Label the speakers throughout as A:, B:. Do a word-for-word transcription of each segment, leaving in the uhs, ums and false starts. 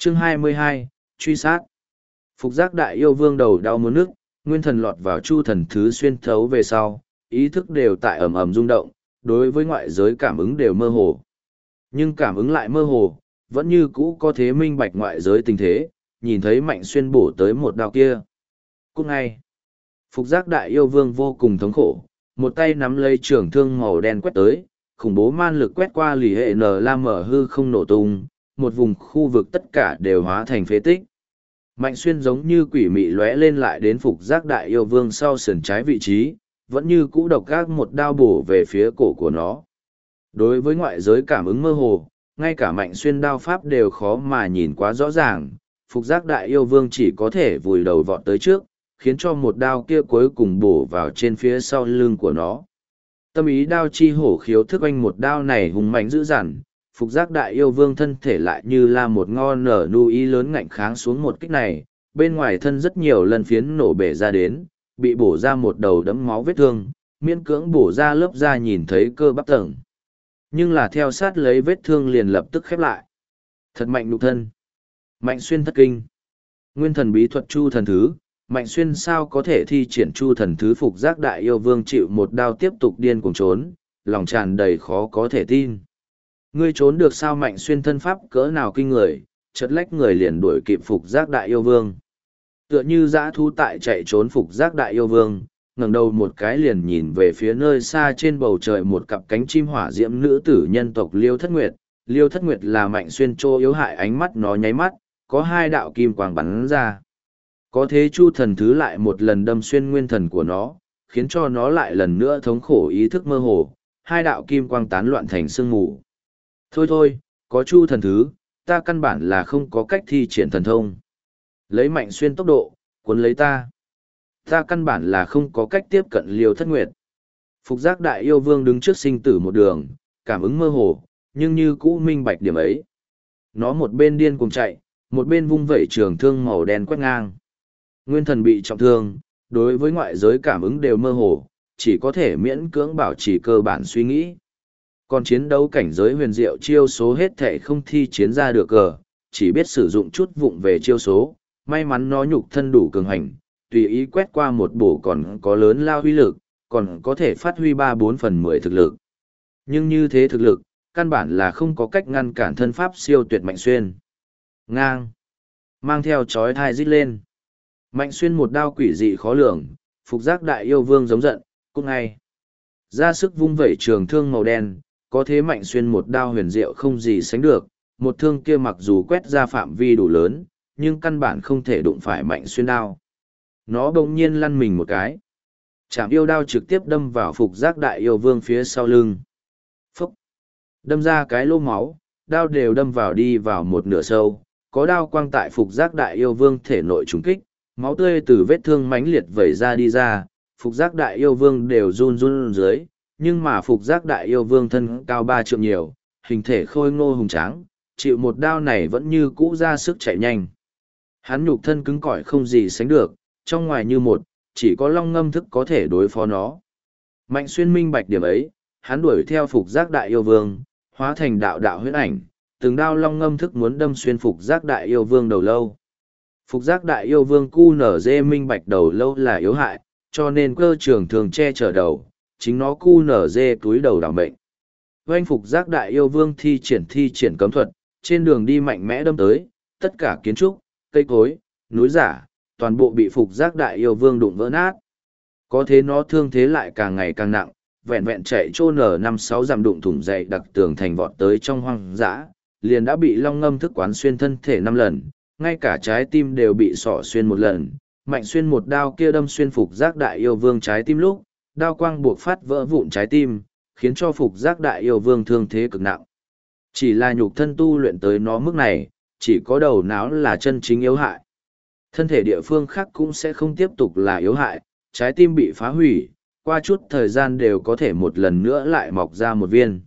A: Chương hai mươi hai, truy sát. Phục giác đại yêu vương đầu đau muốn nức, nguyên thần lọt vào chu thần thứ xuyên thấu về sau, ý thức đều tại ầm ầm rung động, đối với ngoại giới cảm ứng đều mơ hồ. Nhưng cảm ứng lại mơ hồ, vẫn như cũ có thế minh bạch ngoại giới tình thế, nhìn thấy Mạnh Xuyên bổ tới một đao kia. Cút ngay. Phục giác đại yêu vương vô cùng thống khổ, một tay nắm lấy trường thương màu đen quét tới, khủng bố man lực quét qua lì hệ nờ la mở hư không nổ tung, một vùng khu vực tất cả đều hóa thành phế tích. Mạnh Xuyên giống như quỷ mị lóe lên lại đến phục giác đại yêu vương sau sườn trái vị trí, vẫn như cũ độc gác một đao bổ về phía cổ của nó. Đối với ngoại giới cảm ứng mơ hồ, ngay cả Mạnh Xuyên đao pháp đều khó mà nhìn quá rõ ràng, phục giác đại yêu vương chỉ có thể vùi đầu vọt tới trước, khiến cho một đao kia cuối cùng bổ vào trên phía sau lưng của nó. Tâm ý đao chi hổ khiếu thức oanh một đao này hùng mạnh dữ dằn, phục giác đại yêu vương thân thể lại như là một ngon nở nu ý lớn ngạnh kháng xuống một kích này, bên ngoài thân rất nhiều lần phiến nổ bể ra đến, bị bổ ra một đầu đẫm máu vết thương, miễn cưỡng bổ ra lớp da nhìn thấy cơ bắp tầng. Nhưng là theo sát lấy vết thương liền lập tức khép lại. Thật mạnh nhục thân. Mạnh Xuyên thất kinh. Nguyên thần bí thuật chu thần thứ, Mạnh Xuyên sao có thể thi triển chu thần thứ phục giác đại yêu vương chịu một đao tiếp tục điên cuồng trốn, lòng tràn đầy khó có thể tin. Ngươi trốn được sao? Mạnh Xuyên thân pháp cỡ nào kinh người, chợt lách người liền đuổi kịp phục giác đại yêu vương. Tựa như dã thú tại chạy trốn phục giác đại yêu vương, ngẩng đầu một cái liền nhìn về phía nơi xa trên bầu trời một cặp cánh chim hỏa diễm nữ tử nhân tộc Liêu Thất Nguyệt. Liêu Thất Nguyệt là Mạnh Xuyên trô yếu hại, ánh mắt nó nháy mắt, có hai đạo kim quang bắn ra. Có thế chu thần thứ lại một lần đâm xuyên nguyên thần của nó, khiến cho nó lại lần nữa thống khổ ý thức mơ hồ, hai đạo kim quang tán loạn thành sương mù. Thôi thôi, có chu thần thứ, ta căn bản là không có cách thi triển thần thông. Lấy Mạnh Xuyên tốc độ, cuốn lấy ta. Ta căn bản là không có cách tiếp cận Liêu Thất Nguyệt. Phục giác đại yêu vương đứng trước sinh tử một đường, cảm ứng mơ hồ, nhưng như cũ minh bạch điểm ấy. Nó một bên điên cuồng chạy, một bên vung vẩy trường thương màu đen quét ngang. Nguyên thần bị trọng thương, đối với ngoại giới cảm ứng đều mơ hồ, chỉ có thể miễn cưỡng bảo trì cơ bản suy nghĩ. Còn chiến đấu cảnh giới huyền diệu chiêu số hết thể không thi chiến ra được cờ, chỉ biết sử dụng chút vụng về chiêu số, may mắn nó nhục thân đủ cường hành, tùy ý quét qua một bổ còn có lớn lao huy lực, còn có thể phát huy ba bốn phần mười thực lực. Nhưng như thế thực lực, căn bản là không có cách ngăn cản thân pháp siêu tuyệt Mạnh Xuyên. Ngang! Mang theo chói thai rít lên. Mạnh Xuyên một đao quỷ dị khó lường, phục giác đại yêu vương giống giận, cút ngay. Ra sức vung vẩy trường thương màu đen, có thế Mạnh Xuyên một đao huyền diệu không gì sánh được, một thương kia mặc dù quét ra phạm vi đủ lớn, nhưng căn bản không thể đụng phải Mạnh Xuyên đao. Nó bỗng nhiên lăn mình một cái. Chạm yêu đao trực tiếp đâm vào phục giác đại yêu vương phía sau lưng. Phúc! Đâm ra cái lỗ máu, đao đều đâm vào đi vào một nửa sâu, có đao quang tại phục giác đại yêu vương thể nội trùng kích, máu tươi từ vết thương mãnh liệt vẩy ra đi ra, phục giác đại yêu vương đều run run dưới, nhưng mà phục giác đại yêu vương thân cao ba trượng nhiều, hình thể khôi ngô hùng tráng, chịu một đao này vẫn như cũ ra sức chạy nhanh. Hắn nhục thân cứng cỏi không gì sánh được, trong ngoài như một, chỉ có long ngâm thức có thể đối phó nó. Mạnh Xuyên minh bạch điểm ấy, hắn đuổi theo phục giác đại yêu vương, hóa thành đạo đạo huyết ảnh, từng đao long ngâm thức muốn đâm xuyên phục giác đại yêu vương đầu lâu. Phục giác đại yêu vương cu nở dê minh bạch đầu lâu là yếu hại, cho nên cơ trường thường che chở đầu, chính nó cu nở dê túi đầu đảm mệnh. Oanh phục giác đại yêu vương thi triển thi triển cấm thuật, trên đường đi mạnh mẽ đâm tới, tất cả kiến trúc, cây cối, núi giả, toàn bộ bị phục giác đại yêu vương đụng vỡ nát. Có thế nó thương thế lại càng ngày càng nặng, vẹn vẹn chạy trô nở năm sáu dặm đụng thủng dậy đặc tường thành vọt tới trong hoang dã, liền đã bị long ngâm thức quán xuyên thân thể năm lần, ngay cả trái tim đều bị sỏ xuyên một lần. Mạnh Xuyên một đao kia đâm xuyên phục giác đại yêu vương trái tim lúc, đao quang buộc phát vỡ vụn trái tim, khiến cho phục giác đại yêu vương thương thế cực nặng. Chỉ là nhục thân tu luyện tới nó mức này, chỉ có đầu não là chân chính yếu hại. Thân thể địa phương khác cũng sẽ không tiếp tục là yếu hại, trái tim bị phá hủy, qua chút thời gian đều có thể một lần nữa lại mọc ra một viên.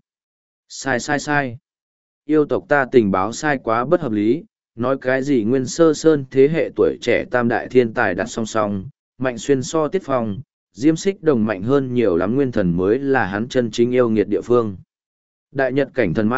A: Sai sai sai. Yêu tộc ta tình báo sai quá bất hợp lý, nói cái gì Nguyên Sơ Sơn thế hệ tuổi trẻ tam đại thiên tài đặt song song, Mạnh Xuyên so Tiết Phong, Diêm Xích Đồng mạnh hơn nhiều lắm, nguyên thần mới là hắn chân chính yêu nghiệt địa phương. Đại nhật cảnh thần ma,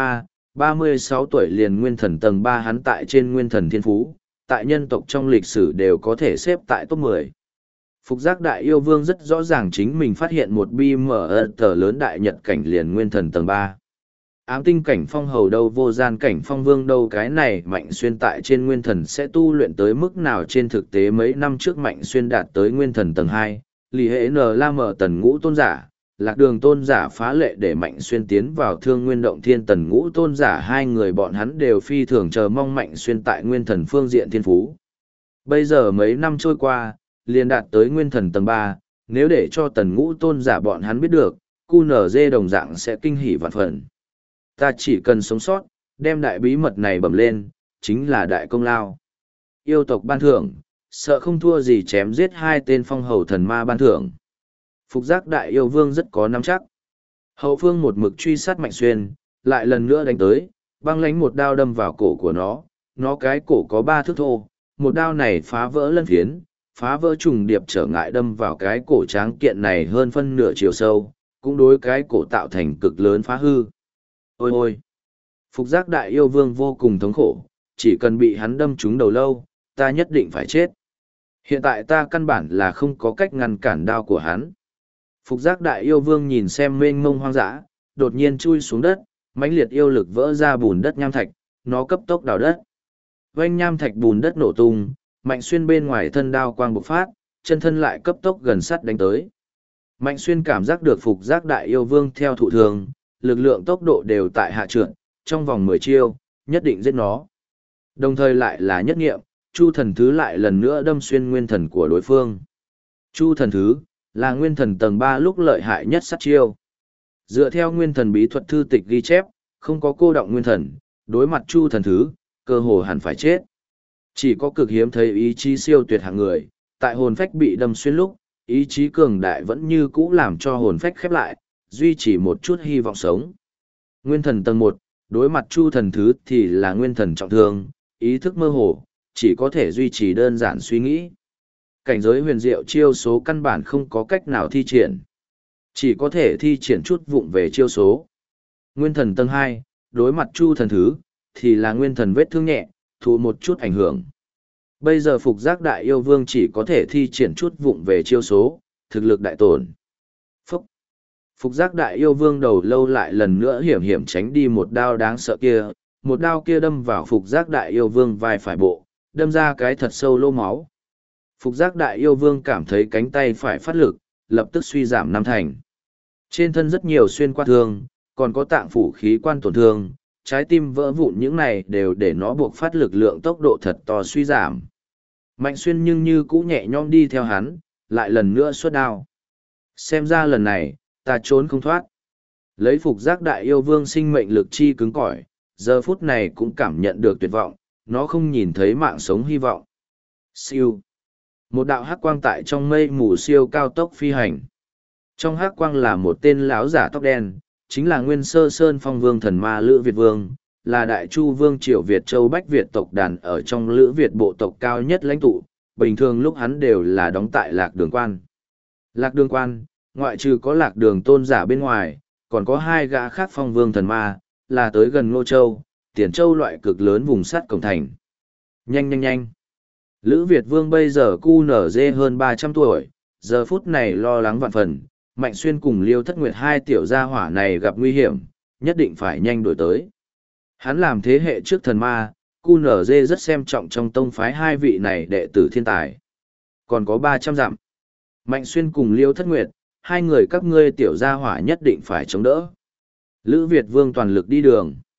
A: ba mươi sáu tuổi liền nguyên thần tầng ba, hắn tại trên nguyên thần thiên phú, tại nhân tộc trong lịch sử đều có thể xếp tại top mười. Phục giác đại yêu vương rất rõ ràng chính mình phát hiện một bi mở tờ lớn đại nhật cảnh liền nguyên thần tầng ba. Ám tinh cảnh phong hầu đâu, vô gian cảnh phong vương đâu, cái này Mạnh Xuyên tại trên nguyên thần sẽ tu luyện tới mức nào? Trên thực tế mấy năm trước Mạnh Xuyên đạt tới nguyên thần tầng hai, lì hệ n la mở tần ngũ tôn giả, lạc đường tôn giả phá lệ để Mạnh Xuyên tiến vào thương nguyên động thiên tần ngũ tôn giả, hai người bọn hắn đều phi thường chờ mong Mạnh Xuyên tại nguyên thần phương diện thiên phú. Bây giờ mấy năm trôi qua, liền đạt tới nguyên thần tầng ba, nếu để cho tần ngũ tôn giả bọn hắn biết được, cu nở dê đồng dạng sẽ kinh hỉ vạn phần. Ta chỉ cần sống sót, đem đại bí mật này bẩm lên, chính là đại công lao. Yêu tộc ban thưởng, sợ không thua gì chém giết hai tên phong hầu thần ma ban thưởng. Phục giác đại yêu vương rất có nắm chắc. Hậu phương một mực truy sát Mạnh Xuyên, lại lần nữa đánh tới, băng lánh một đao đâm vào cổ của nó, nó cái cổ có ba thước thô, một đao này phá vỡ lân phiến, phá vỡ trùng điệp trở ngại đâm vào cái cổ tráng kiện này hơn phân nửa chiều sâu, cũng đối cái cổ tạo thành cực lớn phá hư. Ôi ôi! Phục giác đại yêu vương vô cùng thống khổ, chỉ cần bị hắn đâm trúng đầu lâu, ta nhất định phải chết. Hiện tại ta căn bản là không có cách ngăn cản đao của hắn. Phục giác đại yêu vương nhìn xem mênh mông hoang dã, đột nhiên chui xuống đất, mãnh liệt yêu lực vỡ ra bùn đất nham thạch, nó cấp tốc đào đất. Vành nham thạch bùn đất nổ tung, Mạnh Xuyên bên ngoài thân đao quang bộc phát, chân thân lại cấp tốc gần sát đánh tới. Mạnh Xuyên cảm giác được phục giác đại yêu vương theo thụ thường, lực lượng tốc độ đều tại hạ trượt, trong vòng mười chiêu, nhất định giết nó. Đồng thời lại là nhất nghiệm, Chu thần thứ lại lần nữa đâm xuyên nguyên thần của đối phương. Chu thần thứ, là nguyên thần tầng ba lúc lợi hại nhất sát chiêu. Dựa theo nguyên thần bí thuật thư tịch ghi chép, không có cô động nguyên thần, đối mặt Chu thần thứ, cơ hồ hẳn phải chết. Chỉ có cực hiếm thấy ý chí siêu tuyệt hạng người, tại hồn phách bị đâm xuyên lúc, ý chí cường đại vẫn như cũ làm cho hồn phách khép lại, duy trì một chút hy vọng sống. Nguyên thần tầng một, đối mặt Chu thần thứ thì là nguyên thần trọng thương, ý thức mơ hồ, chỉ có thể duy trì đơn giản suy nghĩ. Cảnh giới huyền diệu chiêu số căn bản không có cách nào thi triển. Chỉ có thể thi triển chút vụng về chiêu số. Nguyên thần tầng hai, đối mặt Chu thần thứ, thì là nguyên thần vết thương nhẹ, thụ một chút ảnh hưởng. Bây giờ phục giác đại yêu vương chỉ có thể thi triển chút vụng về chiêu số, thực lực đại tổn. Phúc! Phục giác đại yêu vương đầu lâu lại lần nữa hiểm hiểm tránh đi một đao đáng sợ kia, một đao kia đâm vào phục giác đại yêu vương vai phải bộ, đâm ra cái thật sâu lỗ máu. Phục giác đại yêu vương cảm thấy cánh tay phải phát lực, lập tức suy giảm năm thành. Trên thân rất nhiều xuyên qua thương, còn có tạng phủ khí quan tổn thương, trái tim vỡ vụn, những này đều để nó buộc phát lực lượng tốc độ thật to suy giảm. Mạnh Xuyên nhưng như cũ nhẹ nhõm đi theo hắn, lại lần nữa xuất đao. Xem ra lần này, ta trốn không thoát. Lấy phục giác đại yêu vương sinh mệnh lực chi cứng cỏi, giờ phút này cũng cảm nhận được tuyệt vọng, nó không nhìn thấy mạng sống hy vọng. Siêu. Một đạo hắc quang tại trong mây mù siêu cao tốc phi hành. Trong hắc quang là một tên lão giả tóc đen, chính là Nguyên Sơ Sơn Phong Vương thần ma Lữ Việt Vương, là Đại Chu Vương triều Việt Châu Bách Việt tộc đàn ở trong Lữ Việt bộ tộc cao nhất lãnh tụ, bình thường lúc hắn đều là đóng tại Lạc Đường Quan. Lạc Đường Quan, ngoại trừ có Lạc Đường tôn giả bên ngoài, còn có hai gã khác Phong Vương thần ma, là tới gần Ngô Châu, Tiền Châu loại cực lớn vùng sắt cổng thành. Nhanh nhanh nhanh! Lữ Việt Vương bây giờ cu nở dê hơn ba trăm tuổi, giờ phút này lo lắng vạn phần, Mạnh Xuyên cùng Liêu Thất Nguyệt hai tiểu gia hỏa này gặp nguy hiểm, nhất định phải nhanh đổi tới. Hắn làm thế hệ trước thần ma, cu nở dê rất xem trọng trong tông phái hai vị này đệ tử thiên tài. Còn có ba trăm dặm. Mạnh Xuyên cùng Liêu Thất Nguyệt, hai người các ngươi tiểu gia hỏa nhất định phải chống đỡ. Lữ Việt Vương toàn lực đi đường.